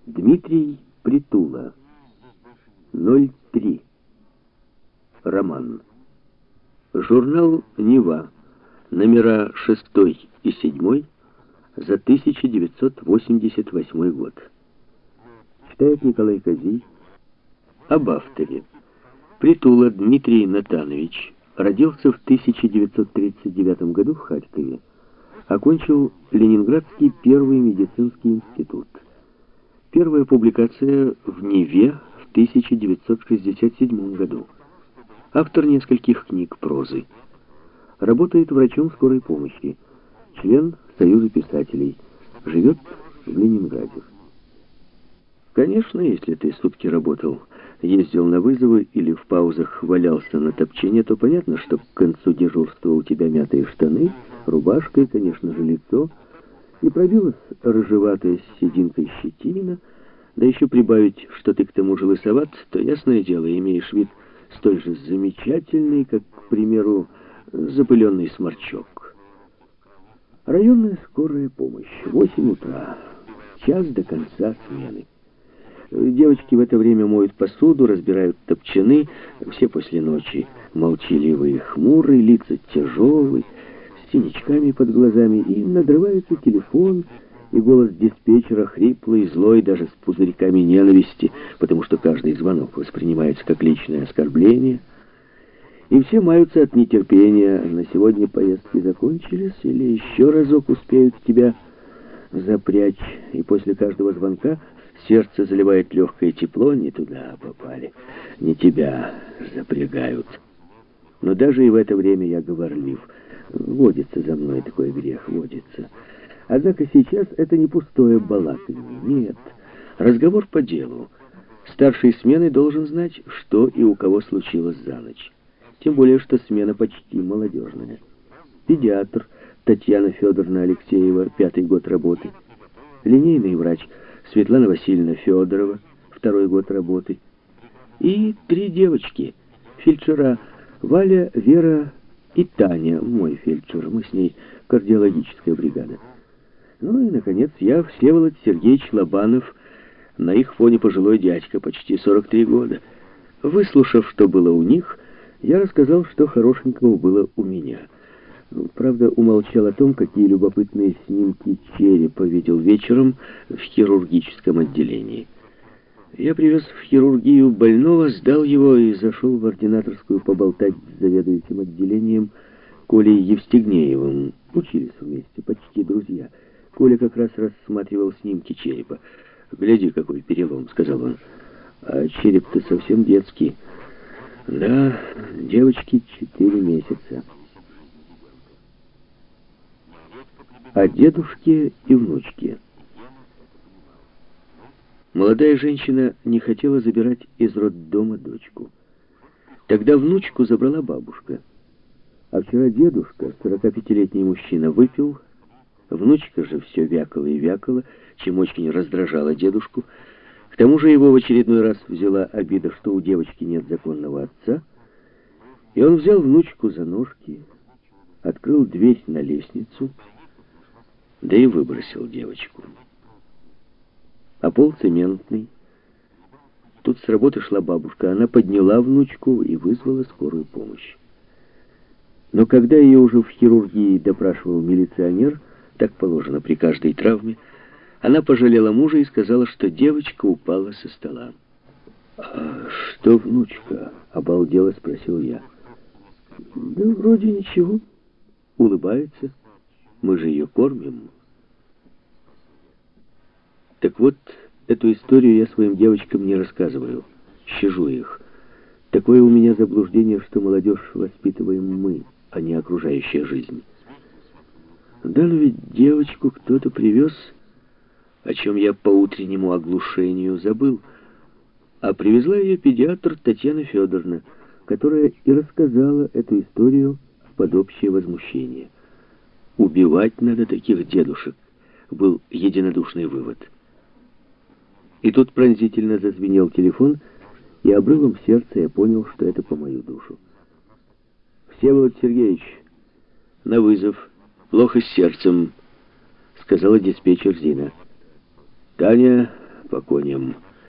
Дмитрий Притула. 03. Роман. Журнал «Нева». Номера 6 и 7 за 1988 год. Читает Николай Козий. Об авторе. Притула Дмитрий Натанович родился в 1939 году в Харькове. Окончил Ленинградский первый медицинский институт. Первая публикация в «Неве» в 1967 году. Автор нескольких книг прозы. Работает врачом скорой помощи. Член Союза писателей. Живет в Ленинграде. Конечно, если ты сутки работал, ездил на вызовы или в паузах валялся на топчине, то понятно, что к концу дежурства у тебя мятые штаны, рубашка и, конечно же, лицо, и пробилась рыжеватая с сединкой щетина, да еще прибавить, что ты к тому же лысоват, то, ясное дело, имеешь вид столь же замечательный, как, к примеру, запыленный сморчок. Районная скорая помощь. 8 утра. Час до конца смены. Девочки в это время моют посуду, разбирают топчаны, все после ночи молчаливые, хмурые, лица тяжелые, с синячками под глазами, и надрывается телефон, и голос диспетчера хриплый, злой, даже с пузырьками ненависти, потому что каждый звонок воспринимается как личное оскорбление. И все маются от нетерпения. На сегодня поездки закончились, или еще разок успеют тебя запрячь, и после каждого звонка сердце заливает легкое тепло. Не туда попали, не тебя запрягают. Но даже и в это время я говорлив. Водится за мной такой грех, водится. Однако сейчас это не пустое балаканье. Нет, разговор по делу. Старший смены должен знать, что и у кого случилось за ночь. Тем более, что смена почти молодежная. Педиатр Татьяна Федоровна Алексеева, 5-й год работы. Линейный врач Светлана Васильевна Федорова, 2-й год работы. И 3 девочки, фельдшера Валя, Вера и Таня, мой фельдшер. Мы с ней кардиологическая бригада. Ну и, наконец, я, Всеволод Сергеевич Лобанов, на их фоне пожилой дядька, почти 43 года. Выслушав, что было у них, я рассказал, что хорошенького было у меня. Правда, умолчал о том, какие любопытные снимки черепа видел вечером в хирургическом отделении. Я привез в хирургию больного, сдал его и зашел в ординаторскую поболтать с заведующим отделением Колей Евстигнеевым. Учились вместе, почти друзья. Коля как раз рассматривал снимки черепа. «Гляди, какой перелом», — сказал он. «А череп-то совсем детский». «Да, девочке 4 месяца». О дедушке и внучке. Молодая женщина не хотела забирать из роддома дочку. Тогда внучку забрала бабушка. А вчера дедушка, 45-летний мужчина, выпил. Внучка же все вякала и вякала, чем очень раздражала дедушку. К тому же его в очередной раз взяла обида, что у девочки нет законного отца. И он взял внучку за ножки, открыл дверь на лестницу, да и выбросил девочку. А пол цементный. Тут с работы шла бабушка. Она подняла внучку и вызвала скорую помощь. Но когда ее уже в хирургии допрашивал милиционер, так положено при каждой травме, она пожалела мужа и сказала, что девочка упала со стола. «А что внучка?» — обалдело спросил я. «Да вроде ничего. Улыбается. Мы же ее кормим». Так вот, эту историю я своим девочкам не рассказываю. Щажу их. Такое у меня заблуждение, что молодежь воспитываем мы, а не окружающая жизнь. Да, но ведь девочку кто-то привез, о чем я по утреннему оглушению забыл. А привезла ее педиатр Татьяна Федоровна, которая и рассказала эту историю под общее возмущение. «Убивать надо таких дедушек», был единодушный вывод. И тут пронзительно зазвенел телефон, и обрывом сердца я понял, что это по мою душу. «Всеволод Сергеевич, на вызов. Плохо с сердцем», — сказала диспетчер Зина. «Таня, по коням